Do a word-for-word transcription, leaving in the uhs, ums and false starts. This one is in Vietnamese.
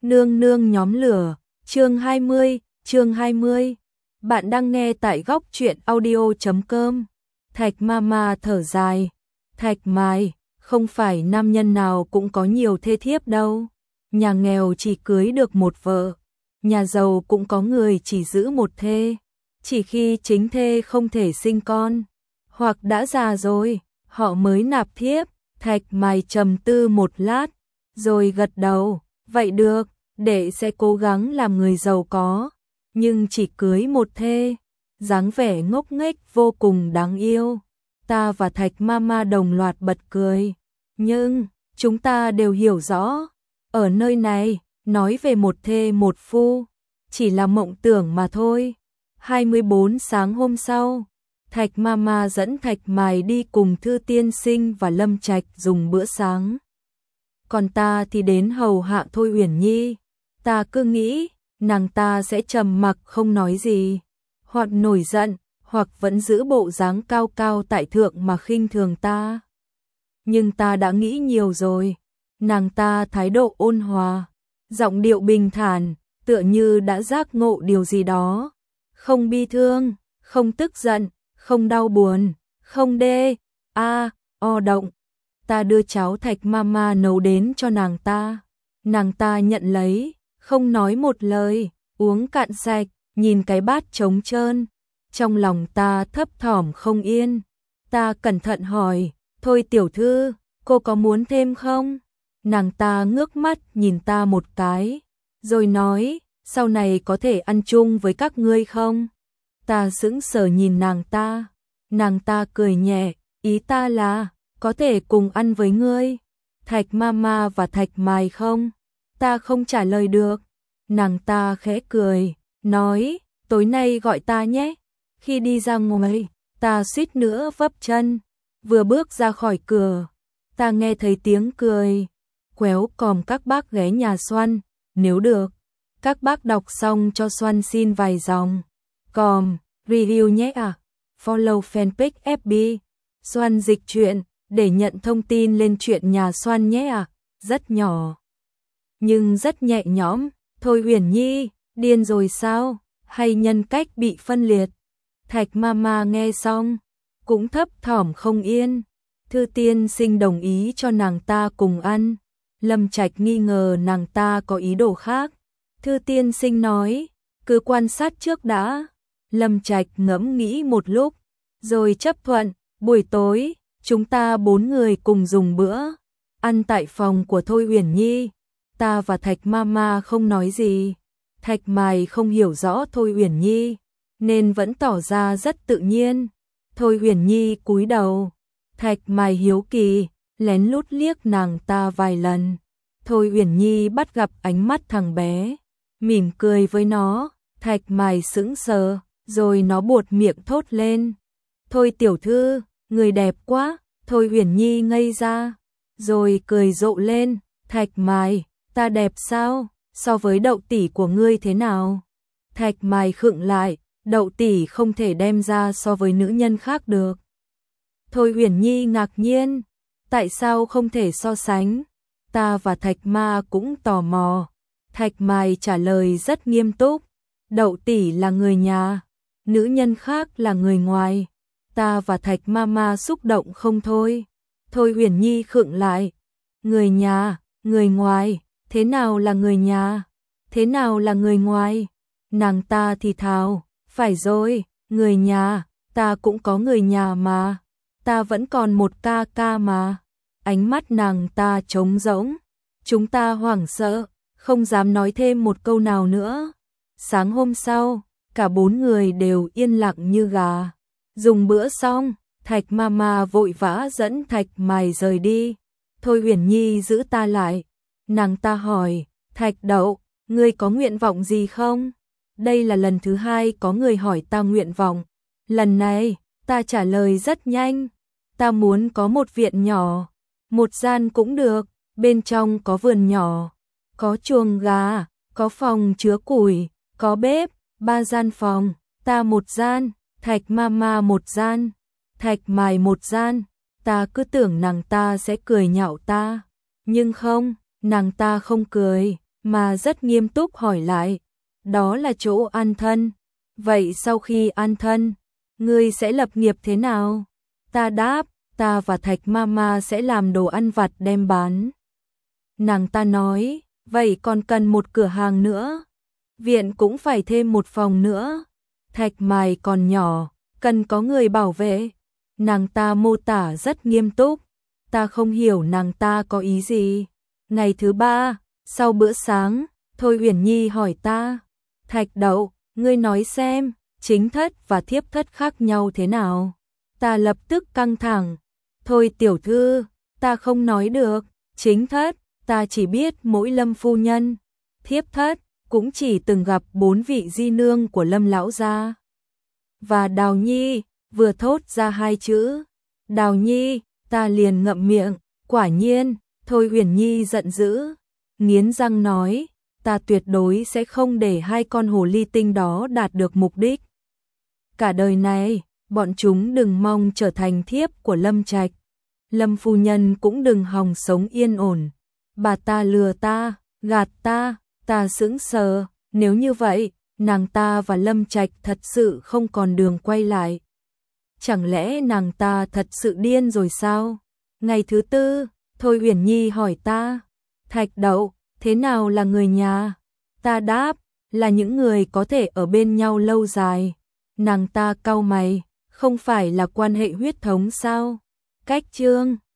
Nương nương nhóm lửa, chương hai mươi, chương hai mươi. Bạn đang nghe tại góc truyện audio chấm com. Thạch Mama thở dài. Thạch Mai, không phải nam nhân nào cũng có nhiều thê thiếp đâu. Nhà nghèo chỉ cưới được một vợ, nhà giàu cũng có người chỉ giữ một thê. Chỉ khi chính thê không thể sinh con, hoặc đã già rồi, họ mới nạp thiếp. Thạch Mai trầm tư một lát, rồi gật đầu. Vậy được, đệ sẽ cố gắng làm người giàu có, nhưng chỉ cưới một thê. Dáng vẻ ngốc nghếch vô cùng đáng yêu. Ta và Thạch Mama đồng loạt bật cười. Nhưng, chúng ta đều hiểu rõ, ở nơi này, nói về một thê một phu, chỉ là mộng tưởng mà thôi. hai mươi bốn sáng hôm sau, Thạch Mama dẫn Thạch Mai đi cùng Thư Tiên Sinh và Lâm Trạch dùng bữa sáng. Còn ta thì đến hầu hạ Thôi Uyển Nhi. Ta cứ nghĩ, nàng ta sẽ trầm mặc không nói gì, hoặc nổi giận, hoặc vẫn giữ bộ dáng cao cao tại thượng mà khinh thường ta. Nhưng ta đã nghĩ nhiều rồi, nàng ta thái độ ôn hòa, giọng điệu bình thản, tựa như đã giác ngộ điều gì đó. Không bi thương, không tức giận, không đau buồn, không đê, a, o động. Ta đưa cháo Thạch Mama nấu đến cho nàng ta. Nàng ta nhận lấy, không nói một lời, uống cạn sạch, nhìn cái bát trống trơn. Trong lòng ta thấp thỏm không yên. Ta cẩn thận hỏi, thôi tiểu thư, cô có muốn thêm không? Nàng ta ngước mắt nhìn ta một cái, rồi nói, sau này có thể ăn chung với các ngươi không? Ta sững sờ nhìn nàng ta. Nàng ta cười nhẹ, ý ta là, có thể cùng ăn với ngươi. Thạch Mama và Thạch Mai không? Ta không trả lời được. Nàng ta khẽ cười, nói, tối nay gọi ta nhé. Khi đi ra ngoài, ta suýt nữa vấp chân. Vừa bước ra khỏi cửa, ta nghe thấy tiếng cười. Quéo còm các bác ghé nhà Xoan, nếu được, các bác đọc xong cho Xoan xin vài dòng. Còm, review nhé à. Follow fanpage ép bê. Xoan dịch truyện, để nhận thông tin lên chuyện nhà Xoan nhé à. Rất nhỏ, nhưng rất nhẹ nhõm. Thôi Uyển Nhi, điên rồi sao? Hay nhân cách bị phân liệt? Thạch Mama nghe xong, cũng thấp thỏm không yên. Thư Tiên Sinh đồng ý cho nàng ta cùng ăn. Lâm Trạch nghi ngờ nàng ta có ý đồ khác. Thư Tiên Sinh nói, cứ quan sát trước đã. Lâm Trạch ngẫm nghĩ một lúc, rồi chấp thuận. Buổi tối, chúng ta bốn người cùng dùng bữa, ăn tại phòng của Thôi Uyển Nhi. Ta và Thạch Mama không nói gì. Thạch Mai không hiểu rõ Thôi Uyển Nhi, nên vẫn tỏ ra rất tự nhiên. Thôi Uyển Nhi cúi đầu. Thạch Mai hiếu kỳ, lén lút liếc nàng ta vài lần. Thôi Uyển Nhi bắt gặp ánh mắt thằng bé, mỉm cười với nó. Thạch Mai sững sờ, rồi nó buột miệng thốt lên. Thôi tiểu thư, người đẹp quá. Thôi Uyển Nhi ngây ra, rồi cười rộ lên. Thạch Mai, ta đẹp sao? So với đậu tỷ của ngươi thế nào? Thạch Mai khựng lại, đậu tỷ không thể đem ra so với nữ nhân khác được. Thôi Uyển Nhi ngạc nhiên, tại sao không thể so sánh? Ta và Thạch Ma cũng tò mò. Thạch Mai trả lời rất nghiêm túc, đậu tỷ là người nhà, nữ nhân khác là người ngoài. Ta và Thạch Mama xúc động không thôi. Thôi Uyển Nhi khựng lại, người nhà, người ngoài, thế nào là người nhà? Thế nào là người ngoài? Nàng ta thì thào, phải rồi, người nhà, ta cũng có người nhà mà, ta vẫn còn một ca ca mà. Ánh mắt nàng ta trống rỗng, chúng ta hoảng sợ, không dám nói thêm một câu nào nữa. Sáng hôm sau, cả bốn người đều yên lặng như gà. Dùng bữa xong, Thạch Mama vội vã dẫn Thạch Mai rời đi. Thôi Uyển Nhi giữ ta lại. Nàng ta hỏi, Thạch Đậu, ngươi có nguyện vọng gì không? Đây là lần thứ hai có người hỏi ta nguyện vọng. Lần này, ta trả lời rất nhanh. Ta muốn có một viện nhỏ, một gian cũng được, bên trong có vườn nhỏ, có chuồng gà, có phòng chứa củi, có bếp, ba gian phòng, ta một gian, Thạch Mama một gian, Thạch Mai một gian. Ta cứ tưởng nàng ta sẽ cười nhạo ta, nhưng không, nàng ta không cười, mà rất nghiêm túc hỏi lại, đó là chỗ an thân. Vậy sau khi an thân, ngươi sẽ lập nghiệp thế nào? Ta đáp, ta và Thạch Mama sẽ làm đồ ăn vặt đem bán. Nàng ta nói, vậy còn cần một cửa hàng nữa. Viện cũng phải thêm một phòng nữa. Thạch Mài còn nhỏ, cần có người bảo vệ. Nàng ta mô tả rất nghiêm túc. Ta không hiểu nàng ta có ý gì. Ngày thứ ba, sau bữa sáng, Thôi Uyển Nhi hỏi ta, Thạch Đậu, ngươi nói xem, chính thất và thiếp thất khác nhau thế nào? Ta lập tức căng thẳng. Thôi tiểu thư, ta không nói được. Chính thất, ta chỉ biết mỗi Lâm phu nhân. Thiếp thất, cũng chỉ từng gặp bốn vị di nương của Lâm lão gia. Và Đào Nhi, vừa thốt ra hai chữ Đào Nhi, ta liền ngậm miệng. Quả nhiên, Thôi Uyển Nhi giận dữ, nghiến răng nói, ta tuyệt đối sẽ không để hai con hồ ly tinh đó đạt được mục đích. Cả đời này, bọn chúng đừng mong trở thành thiếp của Lâm Trạch. Lâm phu nhân cũng đừng hòng sống yên ổn. Bà ta lừa ta, gạt ta, ta sững sờ. Nếu như vậy, nàng ta và Lâm Trạch thật sự không còn đường quay lại. Chẳng lẽ nàng ta thật sự điên rồi sao? Ngày thứ tư, Thôi Uyển Nhi hỏi ta, Thạch Đậu, thế nào là người nhà? Ta đáp, là những người có thể ở bên nhau lâu dài. Nàng ta cau mày, không phải là quan hệ huyết thống sao? Cách chương